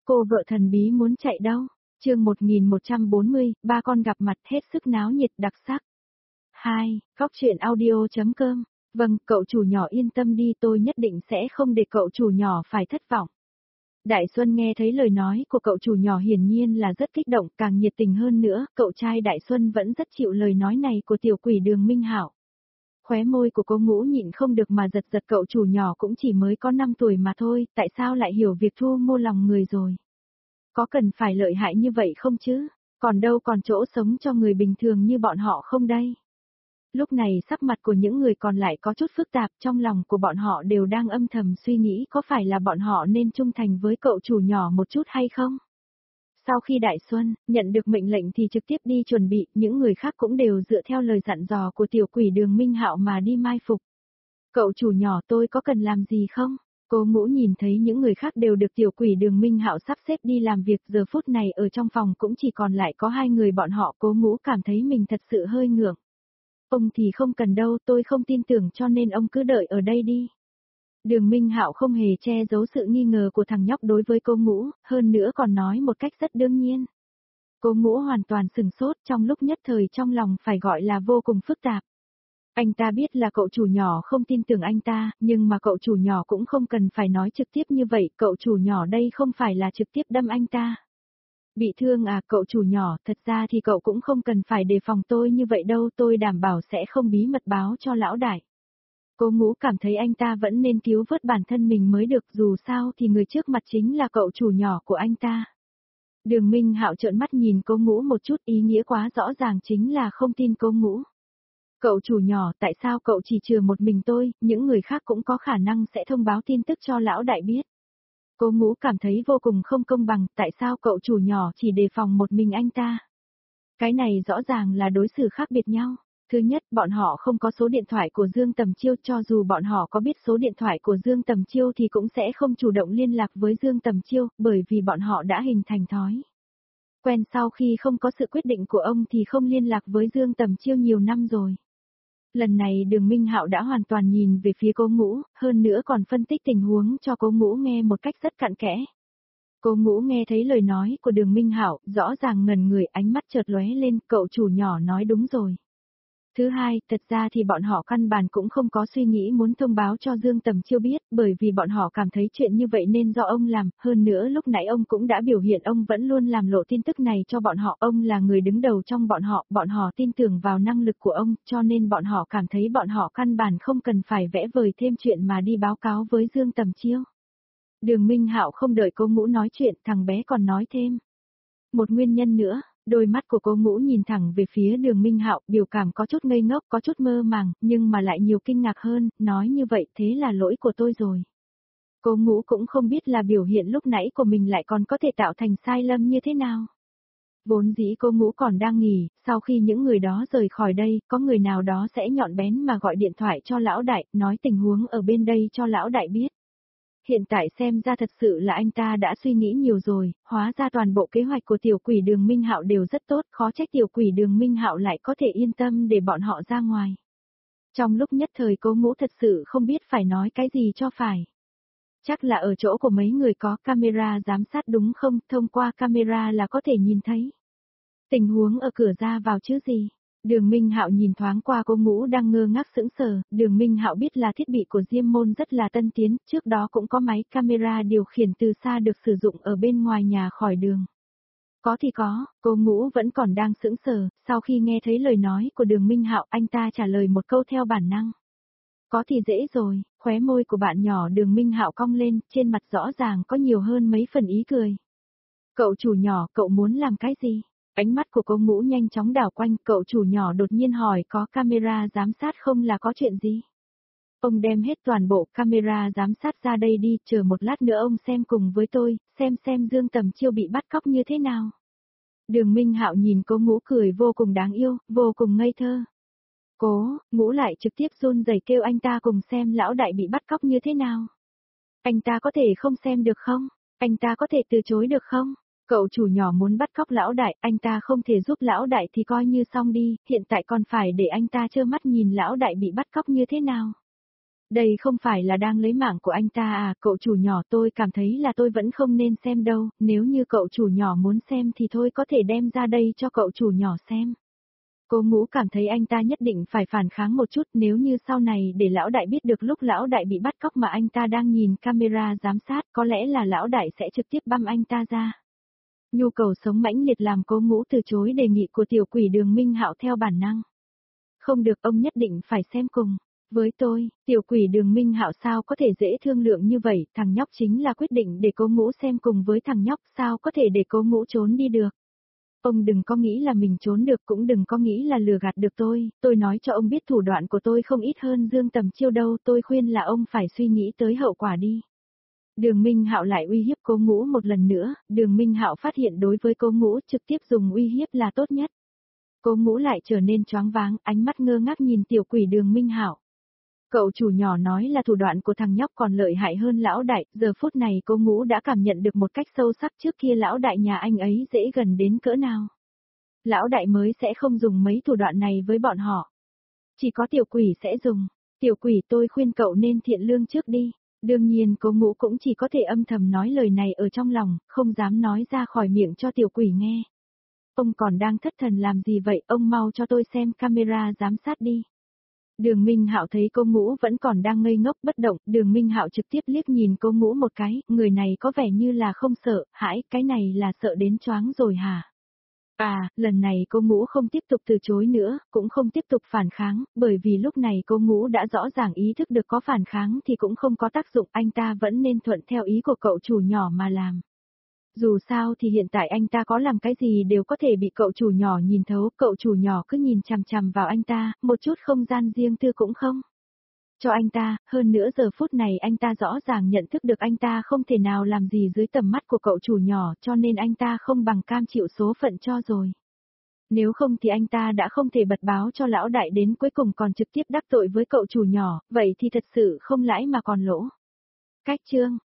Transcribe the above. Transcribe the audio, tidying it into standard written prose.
Cô vợ thần bí muốn chạy đâu? Chương 1140, ba con gặp mặt hết sức náo nhiệt đặc sắc. 2. Góc truyện audio.com. Vâng, cậu chủ nhỏ yên tâm đi, tôi nhất định sẽ không để cậu chủ nhỏ phải thất vọng. Đại Xuân nghe thấy lời nói của cậu chủ nhỏ hiển nhiên là rất kích động, càng nhiệt tình hơn nữa, cậu trai Đại Xuân vẫn rất chịu lời nói này của tiểu quỷ Đường Minh Hạo. Khóe môi của cô Ngũ nhịn không được mà giật giật, cậu chủ nhỏ cũng chỉ mới có 5 tuổi mà thôi, tại sao lại hiểu việc thu mua lòng người rồi? Có cần phải lợi hại như vậy không chứ? Còn đâu còn chỗ sống cho người bình thường như bọn họ không đây? Lúc này sắc mặt của những người còn lại có chút phức tạp, trong lòng của bọn họ đều đang âm thầm suy nghĩ có phải là bọn họ nên trung thành với cậu chủ nhỏ một chút hay không? Sau khi Đại Xuân nhận được mệnh lệnh thì trực tiếp đi chuẩn bị, những người khác cũng đều dựa theo lời dặn dò của tiểu quỷ Đường Minh Hạo mà đi mai phục. Cậu chủ nhỏ, tôi có cần làm gì không? Cô Ngũ nhìn thấy những người khác đều được tiểu quỷ Đường Minh Hạo sắp xếp đi làm việc, giờ phút này ở trong phòng cũng chỉ còn lại có 2 người bọn họ, cô Ngũ cảm thấy mình thật sự hơi ngượng. Ông thì không cần đâu, tôi không tin tưởng cho nên ông cứ đợi ở đây đi. Đường Minh Hạo không hề che giấu sự nghi ngờ của thằng nhóc đối với cô Ngũ, hơn nữa còn nói một cách rất đương nhiên. Cô Ngũ hoàn toàn sừng sốt, trong lúc nhất thời trong lòng phải gọi là vô cùng phức tạp. Anh ta biết là cậu chủ nhỏ không tin tưởng anh ta, nhưng mà cậu chủ nhỏ cũng không cần phải nói trực tiếp như vậy, cậu chủ nhỏ đây không phải là trực tiếp đâm anh ta. Bị thương à, cậu chủ nhỏ, thật ra thì cậu cũng không cần phải đề phòng tôi như vậy đâu, tôi đảm bảo sẽ không bí mật báo cho lão đại. Cô Ngũ cảm thấy anh ta vẫn nên cứu vớt bản thân mình mới được, dù sao thì người trước mặt chính là cậu chủ nhỏ của anh ta. Đường Minh Hạo trợn mắt nhìn cô Ngũ một chút, ý nghĩa quá rõ ràng chính là không tin cô Ngũ. Cậu chủ nhỏ, tại sao cậu chỉ trừ một mình tôi, những người khác cũng có khả năng sẽ thông báo tin tức cho lão đại biết. Cô Ngũ cảm thấy vô cùng không công bằng, tại sao cậu chủ nhỏ chỉ đề phòng một mình anh ta. Cái này rõ ràng là đối xử khác biệt nhau. Thứ nhất, bọn họ không có số điện thoại của Dương Tầm Chiêu, cho dù bọn họ có biết số điện thoại của Dương Tầm Chiêu thì cũng sẽ không chủ động liên lạc với Dương Tầm Chiêu, bởi vì bọn họ đã hình thành thói quen sau khi không có sự quyết định của ông thì không liên lạc với Dương Tầm Chiêu nhiều năm rồi. Lần này Đường Minh Hạo đã hoàn toàn nhìn về phía cô Ngũ, hơn nữa còn phân tích tình huống cho cô Ngũ nghe một cách rất cặn kẽ. Cô Ngũ nghe thấy lời nói của Đường Minh Hạo, rõ ràng ngẩn người, ánh mắt chợt lóe lên, cậu chủ nhỏ nói đúng rồi. Thứ hai, thật ra thì bọn họ căn bản cũng không có suy nghĩ muốn thông báo cho Dương Tầm Chiêu biết, bởi vì bọn họ cảm thấy chuyện như vậy nên do ông làm, hơn nữa lúc nãy ông cũng đã biểu hiện ông vẫn luôn làm lộ tin tức này cho bọn họ, ông là người đứng đầu trong bọn họ tin tưởng vào năng lực của ông, cho nên bọn họ cảm thấy bọn họ căn bản không cần phải vẽ vời thêm chuyện mà đi báo cáo với Dương Tầm Chiêu. Đường Minh Hạo không đợi cô Ngũ nói chuyện, thằng bé còn nói thêm. Một nguyên nhân nữa. Đôi mắt của cô Ngũ nhìn thẳng về phía Đường Minh Hạo, biểu cảm có chút ngây ngốc, có chút mơ màng, nhưng mà lại nhiều kinh ngạc hơn, nói như vậy thế là lỗi của tôi rồi. Cô Ngũ cũng không biết là biểu hiện lúc nãy của mình lại còn có thể tạo thành sai lầm như thế nào. Vốn dĩ cô Ngũ còn đang nghỉ, sau khi những người đó rời khỏi đây, có người nào đó sẽ nhọn bén mà gọi điện thoại cho lão đại, nói tình huống ở bên đây cho lão đại biết. Hiện tại xem ra thật sự là anh ta đã suy nghĩ nhiều rồi, hóa ra toàn bộ kế hoạch của tiểu quỷ Đường Minh Hạo đều rất tốt, khó trách tiểu quỷ Đường Minh Hạo lại có thể yên tâm để bọn họ ra ngoài. Trong lúc nhất thời cô Ngũ thật sự không biết phải nói cái gì cho phải. Chắc là ở chỗ của mấy người có camera giám sát đúng không, thông qua camera là có thể nhìn thấy. Tình huống ở cửa ra vào chứ gì. Đường Minh Hạo nhìn thoáng qua cô Ngũ đang ngơ ngác sững sờ, Đường Minh Hạo biết là thiết bị của Diêm Môn rất là tân tiến, trước đó cũng có máy camera điều khiển từ xa được sử dụng ở bên ngoài nhà khỏi đường. Có thì có, cô Ngũ vẫn còn đang sững sờ, sau khi nghe thấy lời nói của Đường Minh Hạo, anh ta trả lời một câu theo bản năng. Có thì dễ rồi, khóe môi của bạn nhỏ Đường Minh Hạo cong lên, trên mặt rõ ràng có nhiều hơn mấy phần ý cười. Cậu chủ nhỏ, cậu muốn làm cái gì? Ánh mắt của cô Ngũ nhanh chóng đảo quanh, cậu chủ nhỏ đột nhiên hỏi có camera giám sát không là có chuyện gì? Ông đem hết toàn bộ camera giám sát ra đây đi, chờ một lát nữa ông xem cùng với tôi, xem Dương Tầm Chiêu bị bắt cóc như thế nào. Đường Minh Hạo nhìn cô Ngũ cười vô cùng đáng yêu, vô cùng ngây thơ. Cố, Ngũ lại trực tiếp run rẩy kêu anh ta cùng xem lão đại bị bắt cóc như thế nào. Anh ta có thể không xem được không? Anh ta có thể từ chối được không? Cậu chủ nhỏ muốn bắt cóc lão đại, anh ta không thể giúp lão đại thì coi như xong đi, hiện tại còn phải để anh ta trơ mắt nhìn lão đại bị bắt cóc như thế nào. Đây không phải là đang lấy mạng của anh ta à, cậu chủ nhỏ, tôi cảm thấy là tôi vẫn không nên xem đâu, nếu như cậu chủ nhỏ muốn xem thì thôi có thể đem ra đây cho cậu chủ nhỏ xem. Cô Ngũ cảm thấy anh ta nhất định phải phản kháng một chút, nếu như sau này để lão đại biết được lúc lão đại bị bắt cóc mà anh ta đang nhìn camera giám sát, có lẽ là lão đại sẽ trực tiếp băm anh ta ra. Nhu cầu sống mãnh liệt làm Cô Ngũ từ chối đề nghị của tiểu quỷ Đường Minh Hạo theo bản năng. Không được, ông nhất định phải xem cùng. Với tôi, tiểu quỷ Đường Minh Hạo sao có thể dễ thương lượng như vậy, thằng nhóc chính là quyết định để Cô Ngũ xem cùng với thằng nhóc, sao có thể để Cô Ngũ trốn đi được. Ông đừng có nghĩ là mình trốn được, cũng đừng có nghĩ là lừa gạt được tôi nói cho ông biết thủ đoạn của tôi không ít hơn Dương Tầm Chiêu đâu, tôi khuyên là ông phải suy nghĩ tới hậu quả đi. Đường Minh Hạo lại uy hiếp Cô Ngũ một lần nữa, Đường Minh Hạo phát hiện đối với Cô Ngũ trực tiếp dùng uy hiếp là tốt nhất. Cô Ngũ lại trở nên choáng váng, ánh mắt ngơ ngác nhìn tiểu quỷ Đường Minh Hạo. Cậu chủ nhỏ nói là thủ đoạn của thằng nhóc còn lợi hại hơn lão đại, giờ phút này Cô Ngũ đã cảm nhận được một cách sâu sắc trước kia lão đại nhà anh ấy dễ gần đến cỡ nào. Lão đại mới sẽ không dùng mấy thủ đoạn này với bọn họ. Chỉ có tiểu quỷ sẽ dùng. Tiểu quỷ, tôi khuyên cậu nên thiện lương trước đi. Đương nhiên Cô Ngũ cũng chỉ có thể âm thầm nói lời này ở trong lòng, không dám nói ra khỏi miệng cho tiểu quỷ nghe. Ông còn đang thất thần làm gì vậy, ông mau cho tôi xem camera giám sát đi. Đường Minh Hạo thấy Cô Ngũ vẫn còn đang ngây ngốc bất động, Đường Minh Hạo trực tiếp liếc nhìn Cô Ngũ một cái, người này có vẻ như là không sợ, hãi, cái này là sợ đến choáng rồi hả? À, lần này Cô Ngũ không tiếp tục từ chối nữa, cũng không tiếp tục phản kháng, bởi vì lúc này Cô Ngũ đã rõ ràng ý thức được có phản kháng thì cũng không có tác dụng, anh ta vẫn nên thuận theo ý của cậu chủ nhỏ mà làm. Dù sao thì hiện tại anh ta có làm cái gì đều có thể bị cậu chủ nhỏ nhìn thấu, cậu chủ nhỏ cứ nhìn chằm chằm vào anh ta, một chút không gian riêng tư cũng không. Cho anh ta, hơn nữa giờ phút này anh ta rõ ràng nhận thức được anh ta không thể nào làm gì dưới tầm mắt của cậu chủ nhỏ, cho nên anh ta không bằng cam chịu số phận cho rồi. Nếu không thì anh ta đã không thể bật báo cho lão đại, đến cuối cùng còn trực tiếp đắc tội với cậu chủ nhỏ, vậy thì thật sự không lãi mà còn lỗ. Cách chương